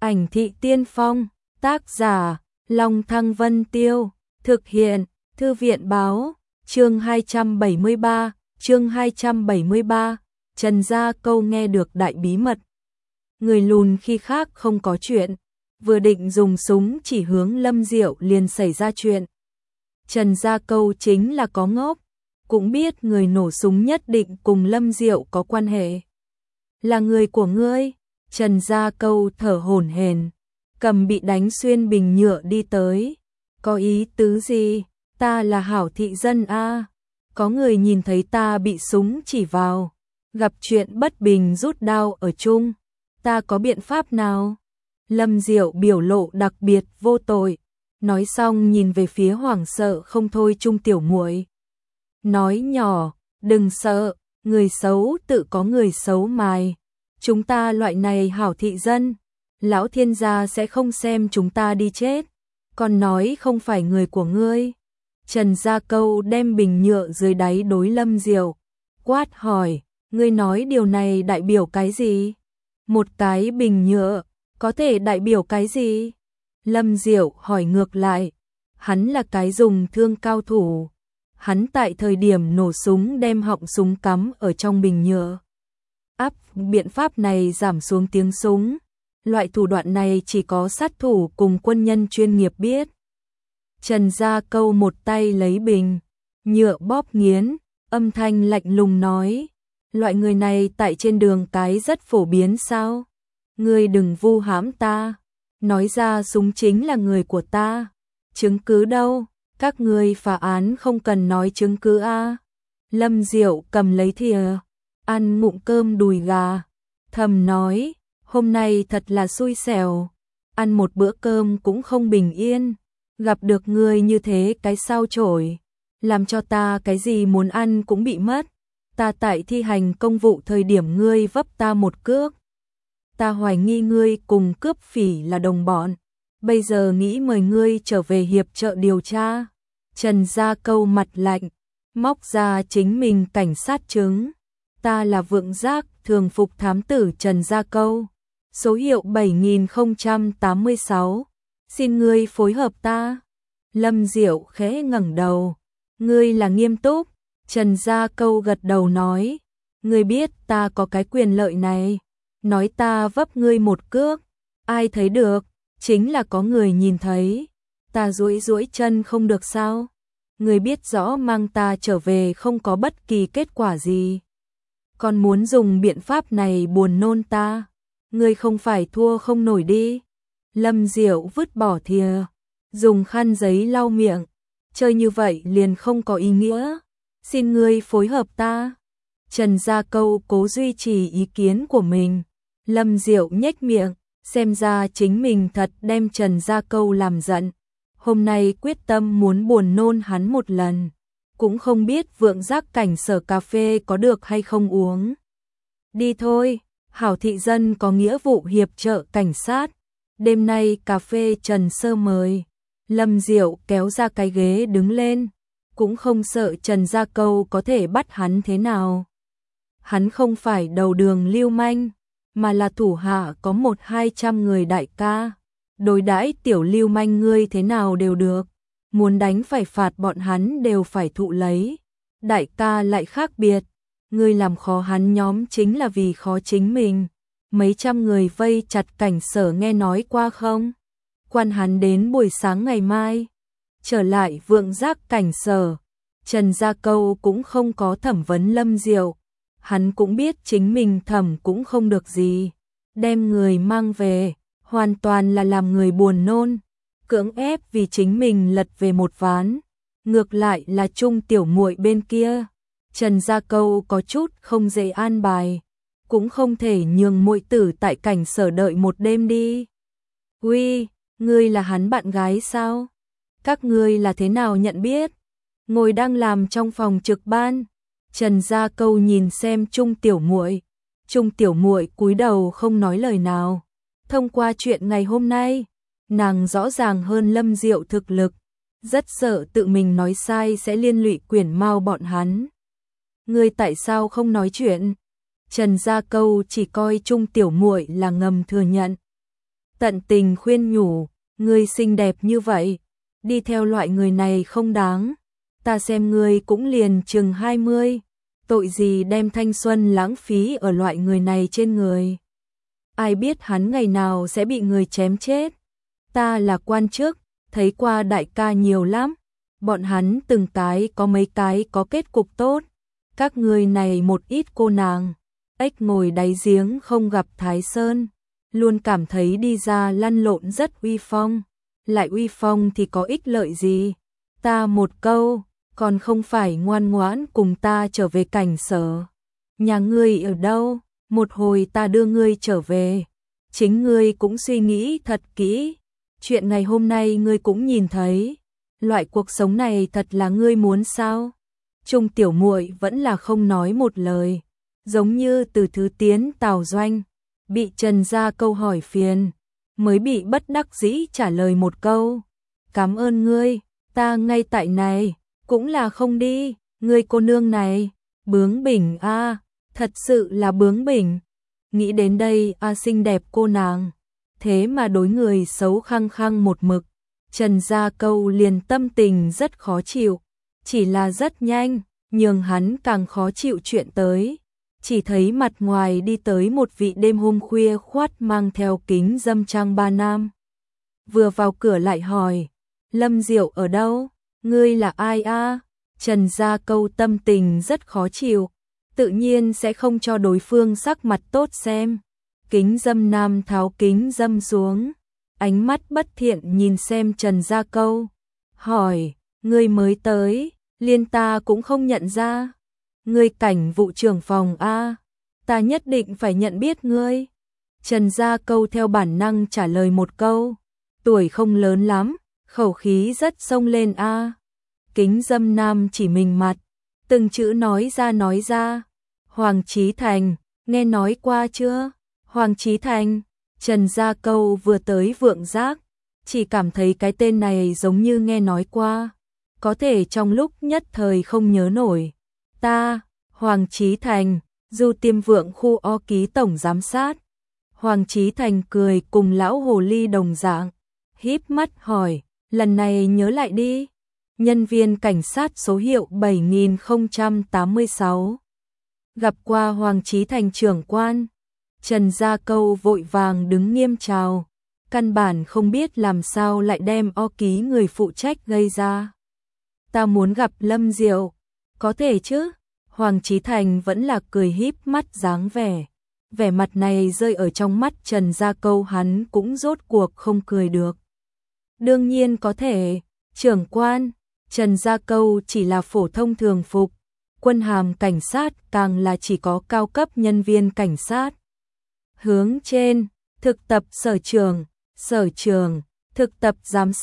Ảnh thị tiên phong, tác giả, Long Thăng Vân Tiêu, thực hiện, Thư viện báo, chương 273, Trần Gia Câu nghe được đại bí mật. Người lùn khi khác không có chuyện, vừa định dùng súng chỉ hướng Lâm Diệu liền xảy ra chuyện. Trần Gia Câu chính là có ngốc, cũng biết người nổ súng nhất định cùng Lâm Diệu có quan hệ. Là người của ngươi? Trần Gia Câu thở hổn hển, cầm bị đánh xuyên bình nhựa đi tới. Có ý tứ gì? Ta là hảo thị dân a. Có người nhìn thấy ta bị súng chỉ vào, gặp chuyện bất bình rút đao ở chung. Ta có biện pháp nào? Lâm Diệu biểu lộ đặc biệt vô tội, nói xong nhìn về phía hoảng sợ không thôi Trung tiểu muội. Nói nhỏ, đừng sợ, người xấu tự có người xấu mài. Chúng ta loại này hảo thị dân, lão thiên gia sẽ không xem chúng ta đi chết. Còn nói không phải người của ngươi. Trần Gia Câu đem bình nhựa dưới đáy đối Lâm Diệu, quát hỏi, ngươi nói điều này đại biểu cái gì? Một cái bình nhựa, có thể đại biểu cái gì? Lâm Diệu hỏi ngược lại, hắn là cái dùng thương cao thủ. Hắn tại thời điểm nổ súng đem họng súng cắm ở trong bình nhựa. Áp biện pháp này giảm xuống tiếng súng. Loại thủ đoạn này chỉ có sát thủ cùng quân nhân chuyên nghiệp biết. Trần Gia Câu một tay lấy bình nhựa bóp nghiến, âm thanh lạnh lùng nói, loại người này tại trên đường cái rất phổ biến sao? Ngươi đừng vu hãm ta, nói ra súng chính là người của ta. Chứng cứ đâu? Các ngươi phá án không cần nói chứng cứ a. Lâm Diệu cầm lấy thìa, ăn ngụm cơm đùi gà, thầm nói, hôm nay thật là xui xẻo, ăn một bữa cơm cũng không bình yên, gặp được ngươi như thế cái sao chổi, làm cho ta cái gì muốn ăn cũng bị mất. Ta tại thi hành công vụ thời điểm ngươi vấp ta một cước. Ta hoài nghi ngươi cùng cướp phỉ là đồng bọn, bây giờ nghĩ mời ngươi trở về hiệp trợ điều tra. Trần Gia Câu mặt lạnh, móc ra chính mình cảnh sát chứng. Ta là Vượng Giác, thường phục thám tử Trần Gia Câu, số hiệu 7086, xin ngươi phối hợp ta. Lâm Diệu khẽ ngẩng đầu, ngươi là nghiêm túc? Trần Gia Câu gật đầu nói, ngươi biết ta có cái quyền lợi này, nói ta vấp ngươi một cước, ai thấy được, chính là có người nhìn thấy, ta duỗi duỗi chân không được sao? Ngươi biết rõ mang ta trở về không có bất kỳ kết quả gì, còn muốn dùng biện pháp này buồn nôn ta, ngươi không phải thua không nổi đi. Lâm Diệu vứt bỏ thìa, dùng khăn giấy lau miệng, chơi như vậy liền không có ý nghĩa, xin ngươi phối hợp ta. Trần Gia Câu cố duy trì ý kiến của mình. Lâm Diệu nhếch miệng, xem ra chính mình thật đem Trần Gia Câu làm giận. Hôm nay quyết tâm muốn buồn nôn hắn một lần, cũng không biết Vượng Giác cảnh sở cà phê có được hay không uống. Đi thôi, hảo thị dân có nghĩa vụ hiệp trợ cảnh sát. Đêm nay cà phê Trần Sơ mời. Lâm Diệu kéo ra cái ghế đứng lên, cũng không sợ Trần Gia Câu có thể bắt hắn thế nào. Hắn không phải đầu đường lưu manh, mà là thủ hạ có 100-200 người đại ca. Đối đãi tiểu lưu manh ngươi thế nào đều được, muốn đánh phải phạt bọn hắn đều phải thụ lấy. Đại ca lại khác biệt, ngươi làm khó hắn nhóm chính là vì khó chính mình. Mấy trăm người vây chặt cảnh sở nghe nói qua không? Quan hắn đến buổi sáng ngày mai. Trở lại Vượng Giác cảnh sở, Trần Gia Câu cũng không có thẩm vấn Lâm Diệu. Hắn cũng biết chính mình thẩm cũng không được gì. Đem người mang về, hoàn toàn là làm người buồn nôn. Cưỡng ép vì chính mình lật về một ván. Ngược lại là Trung tiểu muội bên kia. Trần Gia Câu có chút không dễ an bài. Cũng không thể nhường muội tử tại cảnh sở đợi một đêm đi. Uy, ngươi là hắn bạn gái sao? Các ngươi là thế nào nhận biết? Ngồi đang làm trong phòng trực ban. Trần Gia Câu nhìn xem Trung tiểu muội. Trung tiểu muội cúi đầu không nói lời nào. Thông qua chuyện ngày hôm nay, nàng rõ ràng hơn Lâm Diệu thực lực, rất sợ tự mình nói sai sẽ liên lụy Quyển Mao bọn hắn. Ngươi tại sao không nói chuyện? Trần Gia Câu chỉ coi Trung tiểu muội là ngầm thừa nhận. tận tình khuyên nhủ, ngươi xinh đẹp như vậy, đi theo loại người này không đáng, ta xem ngươi cũng liền chừng 20, tội gì đem thanh xuân lãng phí ở loại người này trên người. Ai biết hắn ngày nào sẽ bị người chém chết. Ta là quan chức, thấy qua đại ca nhiều lắm, bọn hắn từng cái có mấy cái có kết cục tốt, các ngươi này một ít cô nàng, ếch ngồi đáy giếng không gặp Thái Sơn, luôn cảm thấy đi ra lăn lộn rất uy phong, lại uy phong thì có ích lợi gì, ta một câu, còn không phải ngoan ngoãn cùng ta trở về cảnh sở. Nhà ngươi ở đâu, một hồi ta đưa ngươi trở về, chính ngươi cũng suy nghĩ thật kỹ, chuyện ngày hôm nay ngươi cũng nhìn thấy, loại cuộc sống này thật là ngươi muốn sao? Trung tiểu muội vẫn là không nói một lời, giống như từ thứ tiến Tào Doanh, bị Trần Gia Câu hỏi phiền, mới bị bất đắc dĩ trả lời một câu, cảm ơn ngươi, ta ngay tại này, cũng là không đi, ngươi cô nương này, bướng bỉnh a, thật sự là bướng bỉnh. Nghĩ đến đây xinh đẹp cô nàng, thế mà đối người xấu khăng khăng một mực, Trần Gia Câu liền tâm tình rất khó chịu, chỉ là rất nhanh, nhường hắn càng khó chịu chuyện tới. Chỉ thấy mặt ngoài đi tới một vị đêm hôm khuya khoắt mang theo kính dâm trang ba nam. Vừa vào cửa lại hỏi, Lâm Diệu ở đâu? Ngươi là ai a? Trần Gia Câu tâm tình rất khó chịu, tự nhiên sẽ không cho đối phương sắc mặt tốt xem. Kính dâm nam tháo kính dâm xuống, ánh mắt bất thiện nhìn xem Trần Gia Câu, hỏi, ngươi mới tới, liên ta cũng không nhận ra. Ngươi Cảnh vụ trưởng phòng a, ta nhất định phải nhận biết ngươi. Trần Gia Câu theo bản năng trả lời một câu, tuổi không lớn lắm, khẩu khí rất xông lên a. Kính dâm nam chỉ mình mặt, từng chữ nói ra. Hoàng Chí Thành, nghe nói qua chưa? Hoàng Chí Thành, Trần Gia Câu vừa tới Vượng Giác, chỉ cảm thấy cái tên này giống như nghe nói qua, có thể trong lúc nhất thời không nhớ nổi. Ta, Hoàng Chí Thành, Du Tiêm Vượng khu O ký tổng giám sát. Hoàng Chí Thành cười cùng lão hồ ly đồng dạng, híp mắt hỏi, lần này nhớ lại đi. Nhân viên cảnh sát số hiệu 7086. Gặp qua Hoàng Chí Thành trưởng quan. Trần Gia Câu vội vàng đứng nghiêm chào, căn bản không biết làm sao lại đem O ký người phụ trách gây ra. Ta muốn gặp Lâm Diệu, có thể chứ? Hoàng Chí Thành vẫn là cười híp mắt dáng vẻ. Vẻ mặt này rơi ở trong mắt Trần Gia Câu hắn cũng rốt cuộc không cười được. Đương nhiên có thể, trưởng quan. Trần Gia Câu chỉ là phổ thông thường phục, quân hàm cảnh sát càng là chỉ có cao cấp nhân viên cảnh sát. Hướng trên, thực tập sở trường, thực tập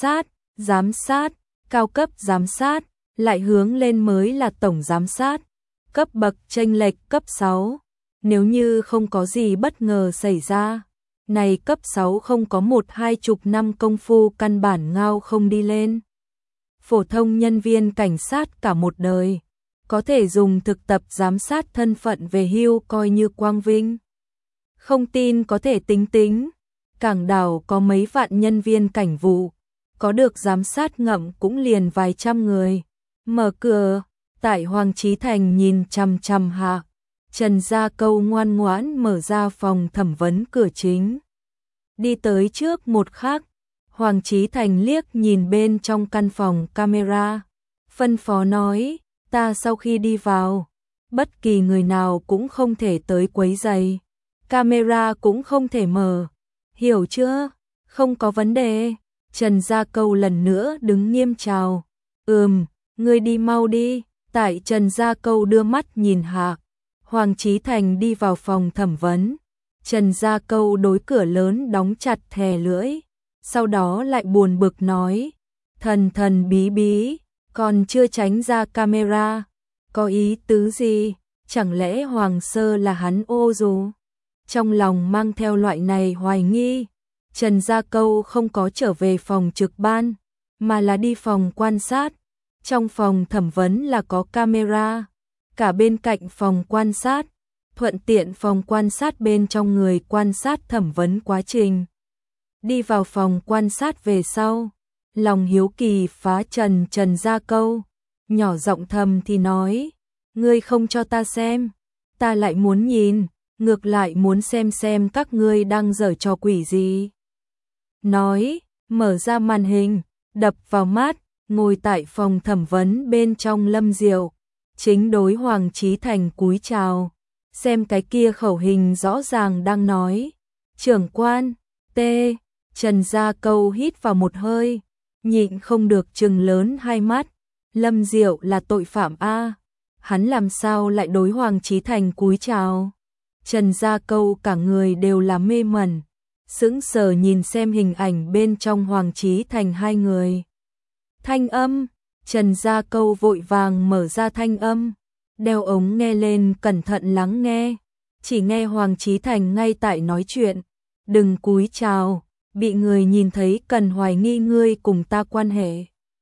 giám sát, cao cấp giám sát, lại hướng lên mới là tổng giám sát, cấp bậc chênh lệch cấp 6. Nếu như không có gì bất ngờ xảy ra, này cấp 6 không có 1-20 năm công phu căn bản ngao không đi lên. Phổ thông nhân viên cảnh sát cả một đời, có thể dùng thực tập giám sát thân phận về hưu coi như quang vinh. Không tin có thể tính, Cảng Đảo có mấy vạn nhân viên cảnh vụ, có được giám sát ngậm cũng liền vài trăm người. Mở cửa, tại Hoàng Chí Thành nhìn chằm chằm hạ, Trần Gia Câu ngoan ngoãn mở ra phòng thẩm vấn cửa chính. Đi tới trước một khắc, Hoàng Chí Thành liếc nhìn bên trong căn phòng camera, phân phó nói, ta sau khi đi vào, bất kỳ người nào cũng không thể tới quấy rầy, camera cũng không thể mở, hiểu chưa? Không có vấn đề. Trần Gia Câu lần nữa đứng nghiêm chào, ngươi đi mau đi. Tại Trần Gia Câu đưa mắt nhìn hạ, Hoàng Chí Thành đi vào phòng thẩm vấn. Trần Gia Câu đối cửa lớn đóng chặt thè lưỡi, sau đó lại buồn bực nói, thần bí, còn chưa tránh ra camera, có ý tứ gì? Chẳng lẽ Hoàng Sơ là hắn ô dù? Trong lòng mang theo loại này hoài nghi, Trần Gia Câu không có trở về phòng trực ban, mà là đi phòng quan sát. Trong phòng thẩm vấn là có camera, cả bên cạnh phòng quan sát, thuận tiện phòng quan sát bên trong người quan sát thẩm vấn quá trình. đi vào phòng quan sát về sau. Lòng hiếu kỳ phá Trần Gia câu, nhỏ giọng thầm thì nói, ngươi không cho ta xem, ta lại muốn nhìn, ngược lại muốn xem các ngươi đang giở trò quỷ gì. Nói, mở ra màn hình, đập vào mắt, ngồi tại phòng thẩm vấn bên trong Lâm Diệu, chính đối Hoàng Chí Thành cúi chào, xem cái kia khẩu hình rõ ràng đang nói, trưởng quan, Trần Gia câu hít vào một hơi, nhịn không được trừng lớn hai mắt, Lâm Diệu là tội phạm a, hắn làm sao lại đối Hoàng Chí Thành cúi chào. Trần Gia câu cả người đều là mê mẩn, sững sờ nhìn xem hình ảnh bên trong Hoàng Chí Thành hai người. Thanh âm, Trần Gia câu vội vàng mở ra thanh âm, đeo ống nghe lên cẩn thận lắng nghe, chỉ nghe Hoàng Chí Thành ngay tại nói chuyện, đừng cúi chào, bị người nhìn thấy cần hoài nghi ngươi cùng ta quan hệ.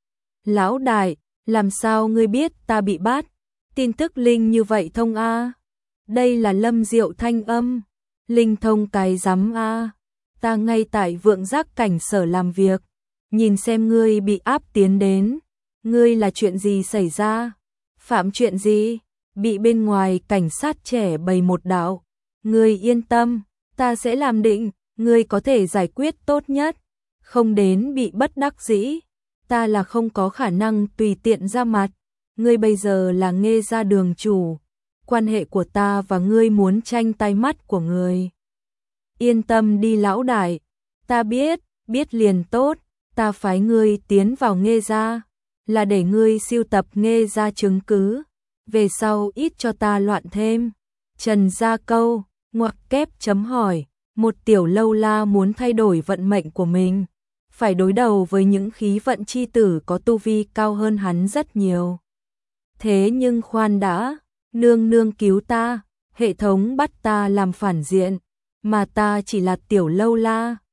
Lão đại, làm sao ngươi biết ta bị bắt? Tin tức linh như vậy thông a? Đây là Lâm Diệu thanh âm, linh thông cái rắm a, ta ngay tại Vượng Giác cảnh sở làm việc, nhìn xem ngươi bị áp tiến đến, ngươi là chuyện gì xảy ra? Phạm chuyện gì? Bị bên ngoài cảnh sát trẻ bày một đạo, ngươi yên tâm, ta sẽ làm định, ngươi có thể giải quyết tốt nhất, không đến bị bất đắc dĩ, ta là không có khả năng tùy tiện ra mặt, ngươi bây giờ là Nghê gia đường chủ, quan hệ của ta và ngươi muốn tranh tay mắt của ngươi. Yên tâm đi lão đại, ta biết liền tốt, ta phái ngươi tiến vào Nghê gia, là để ngươi sưu tập Nghê gia chứng cứ, về sau ít cho ta loạn thêm. Trần Gia câu, ngoặc kép chấm hỏi, một tiểu lâu la muốn thay đổi vận mệnh của mình, phải đối đầu với những khí vận chi tử có tu vi cao hơn hắn rất nhiều. Thế nhưng khoan đã, nương nương cứu ta, hệ thống bắt ta làm phản diện, mà ta chỉ là tiểu lâu la,